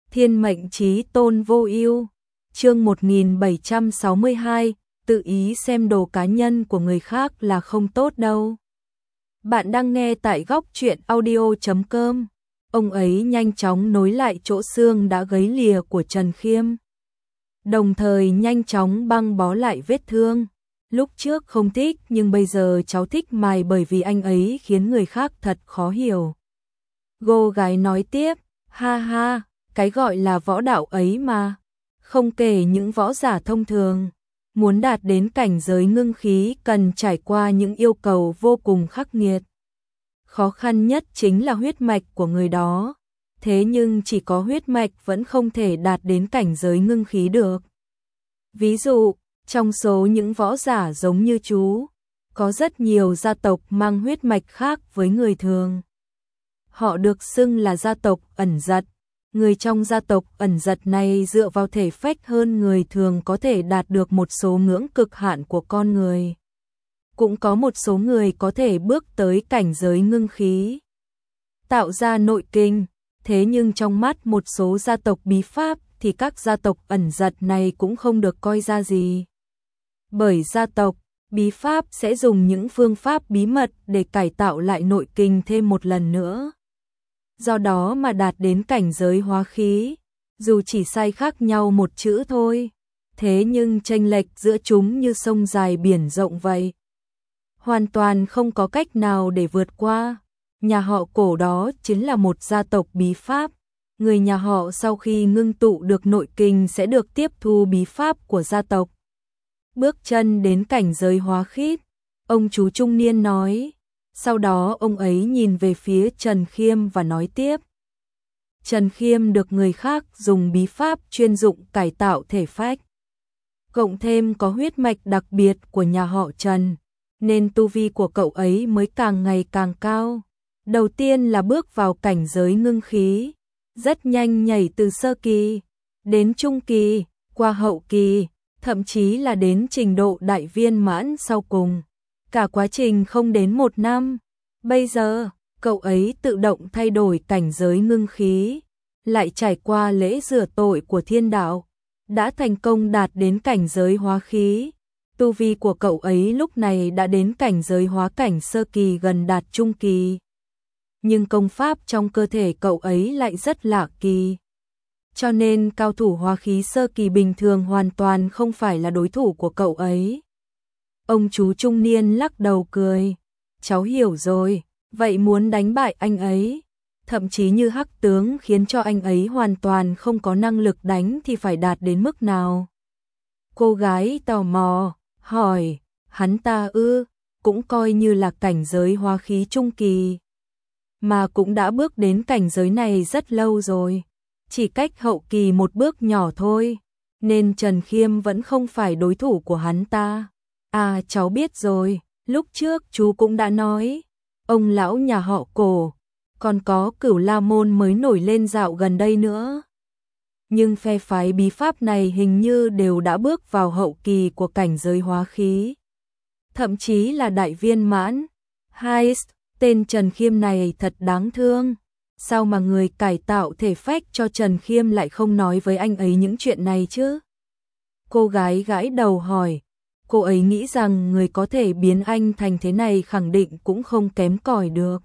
Thiên mệnh chí tôn vô ưu. Chương 1762, tự ý xem đồ cá nhân của người khác là không tốt đâu. Bạn đang nghe tại góc truyện audio.com. Ông ấy nhanh chóng nối lại chỗ xương đã gãy lìa của Trần Khiêm, đồng thời nhanh chóng băng bó lại vết thương. Lúc trước không thích nhưng bây giờ cháu thích mày bởi vì anh ấy khiến người khác thật khó hiểu. Cô gái nói tiếp, ha ha, cái gọi là võ đạo ấy mà. Không kể những võ giả thông thường, muốn đạt đến cảnh giới ngưng khí cần trải qua những yêu cầu vô cùng khắc nghiệt. Khó khăn nhất chính là huyết mạch của người đó. Thế nhưng chỉ có huyết mạch vẫn không thể đạt đến cảnh giới ngưng khí được. Ví dụ, trong số những võ giả giống như chú, có rất nhiều gia tộc mang huyết mạch khác với người thường. Họ được xưng là gia tộc ẩn giật. Người trong gia tộc ẩn giật này dựa vào thể phách hơn người thường có thể đạt được một số ngưỡng cực hạn của con người. Cũng có một số người có thể bước tới cảnh giới ngưng khí, tạo ra nội kinh. Thế nhưng trong mắt một số gia tộc bí pháp thì các gia tộc ẩn giật này cũng không được coi ra gì. Bởi gia tộc bí pháp sẽ dùng những phương pháp bí mật để cải tạo lại nội kinh thêm một lần nữa. Do đó mà đạt đến cảnh giới hóa khí, dù chỉ sai khác nhau một chữ thôi, thế nhưng chênh lệch giữa chúng như sông dài biển rộng vậy. Hoàn toàn không có cách nào để vượt qua. Nhà họ Cổ đó chính là một gia tộc bí pháp. Người nhà họ sau khi ngưng tụ được nội kinh sẽ được tiếp thu bí pháp của gia tộc, bước chân đến cảnh giới hóa khí. Ông chú trung niên nói. Sau đó ông ấy nhìn về phía Trần Khiêm và nói tiếp. Trần Khiêm được người khác dùng bí pháp chuyên dụng cải tạo thể phách, cộng thêm có huyết mạch đặc biệt của nhà họ Trần, nên tu vi của cậu ấy mới càng ngày càng cao. Đầu tiên là bước vào cảnh giới ngưng khí, rất nhanh nhảy từ sơ kỳ đến trung kỳ, qua hậu kỳ, thậm chí là đến trình độ đại viên mãn sau cùng. Cả quá trình không đến 1 năm. Bây giờ, cậu ấy tự động thay đổi cảnh giới ngưng khí, lại trải qua lễ rửa tội của thiên đạo, đã thành công đạt đến cảnh giới hóa khí. Tu vi của cậu ấy lúc này đã đến cảnh giới hóa cảnh sơ kỳ gần đạt trung kỳ. Nhưng công pháp trong cơ thể cậu ấy lại rất lạ kỳ. Cho nên cao thủ hóa khí sơ kỳ bình thường hoàn toàn không phải là đối thủ của cậu ấy. Ông chú trung niên lắc đầu cười. Cháu hiểu rồi, vậy muốn đánh bại anh ấy, thậm chí như Hắc tướng khiến cho anh ấy hoàn toàn không có năng lực đánh thì phải đạt đến mức nào? Cô gái tò mò, hỏi, hắn ta cũng coi như là cảnh giới hóa khí trung kỳ. Mà cũng đã bước đến cảnh giới này rất lâu rồi, chỉ cách hậu kỳ một bước nhỏ thôi, nên Trần Khiêm vẫn không phải đối thủ của hắn ta. À cháu biết rồi, lúc trước chú cũng đã nói, ông lão nhà họ Cổ, còn có Cửu La Môn mới nổi lên dạo gần đây nữa. Nhưng phe phái bí pháp này hình như đều đã bước vào hậu kỳ của cảnh giới hóa khí, thậm chí là đại viên mãn. Tên Trần Khiêm này thật đáng thương. Sao mà người cải tạo thể phách cho Trần Khiêm lại không nói với anh ấy những chuyện này chứ? Cô gái gãi đầu hỏi. Cô ấy nghĩ rằng người có thể biến anh thành thế này khẳng định cũng không kém cỏi được.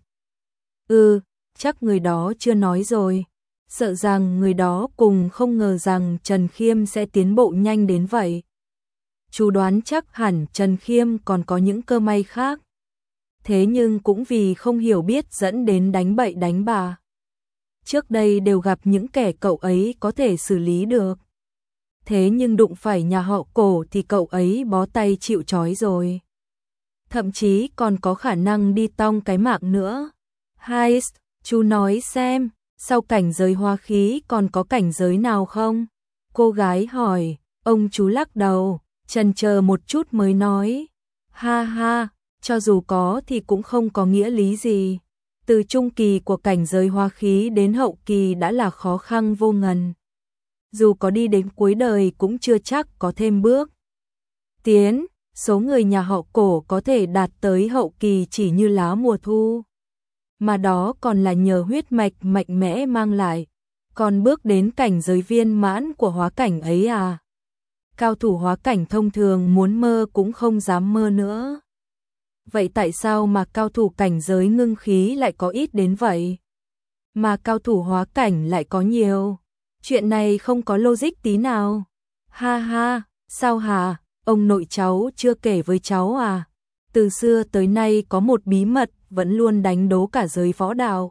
Chắc người đó chưa nói rồi. Sợ rằng người đó cùng không ngờ rằng Trần Khiêm sẽ tiến bộ nhanh đến vậy. Chú đoán chắc hẳn Trần Khiêm còn có những cơ may khác. Thế nhưng cũng vì không hiểu biết dẫn đến đánh bậy đánh bạ. Trước đây đều gặp những kẻ cậu ấy có thể xử lý được. Thế nhưng đụng phải nhà họ Cổ thì cậu ấy bó tay chịu trói rồi. Thậm chí còn có khả năng đi tong cái mạng nữa. Chú nói xem, sau cảnh giới hóa khí còn có cảnh giới nào không? Cô gái hỏi, ông chú lắc đầu, chần chờ một chút mới nói. Ha ha, cho dù có thì cũng không có nghĩa lý gì. Từ trung kỳ của cảnh giới hóa khí đến hậu kỳ đã là khó khăn vô ngần. Dù có đi đến cuối đời cũng chưa chắc có thêm bước tiến. Số người nhà họ Cổ có thể đạt tới hậu kỳ chỉ như lá mùa thu, mà đó còn là nhờ huyết mạch mạnh mẽ mang lại. Còn bước đến cảnh giới viên mãn của hóa cảnh ấy à? Cao thủ hóa cảnh thông thường muốn mơ cũng không dám mơ nữa. Vậy tại sao mà cao thủ cảnh giới ngưng khí lại có ít đến vậy? Mà cao thủ hóa cảnh lại có nhiều? Chuyện này không có logic tí nào. Ha ha, sao hả? Ông nội cháu chưa kể với cháu à? Từ xưa tới nay có một bí mật vẫn luôn đánh đố cả giới võ đạo.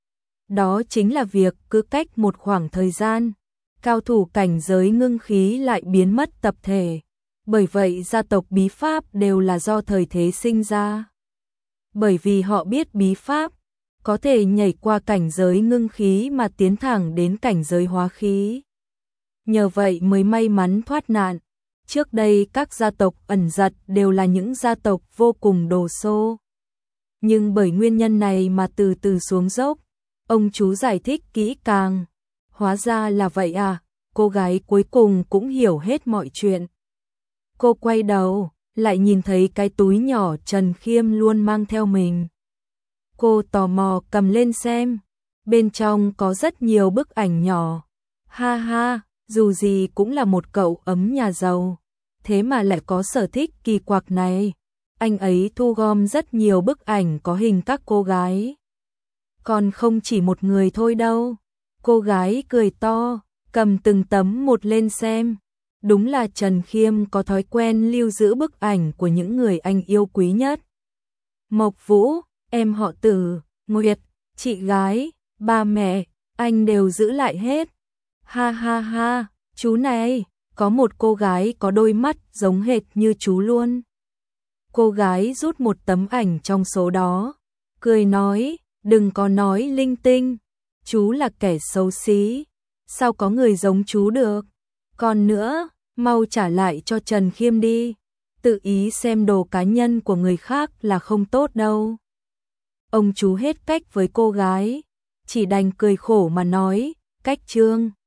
Đó chính là việc cứ cách một khoảng thời gian, cao thủ cảnh giới ngưng khí lại biến mất tập thể. Bởi vậy gia tộc bí pháp đều là do thời thế sinh ra. Bởi vì họ biết bí pháp, có thể nhảy qua cảnh giới ngưng khí mà tiến thẳng đến cảnh giới hóa khí. Nhờ vậy mới may mắn thoát nạn. Trước đây các gia tộc ẩn giật đều là những gia tộc vô cùng đồ xô. Nhưng bởi nguyên nhân này mà từ từ xuống dốc. Ông chú giải thích kỹ càng. Hóa ra là vậy à, cô gái cuối cùng cũng hiểu hết mọi chuyện. Cô quay đầu, lại nhìn thấy cái túi nhỏ Trần Khiêm luôn mang theo mình. Cô tò mò cầm lên xem, bên trong có rất nhiều bức ảnh nhỏ. Ha ha, dù gì cũng là một cậu ấm nhà giàu, thế mà lại có sở thích kỳ quặc này. Anh ấy thu gom rất nhiều bức ảnh có hình các cô gái. Còn không chỉ một người thôi đâu. Cô gái cười to, cầm từng tấm một lên xem. Đúng là Trần Khiêm có thói quen lưu giữ bức ảnh của những người anh yêu quý nhất. Mộc Vũ, em họ Tử, Nguyệt, chị gái, ba mẹ, anh đều giữ lại hết. Ha ha ha, chú này, có một cô gái có đôi mắt giống hệt như chú luôn. Cô gái rút một tấm ảnh trong số đó, cười nói, đừng có nói linh tinh, chú là kẻ xấu xí, sao có người giống chú được. Còn nữa, mau trả lại cho Trần Khiêm đi, tự ý xem đồ cá nhân của người khác là không tốt đâu. Ông chú hết cách với cô gái, chỉ đành cười khổ mà nói, cách Trương.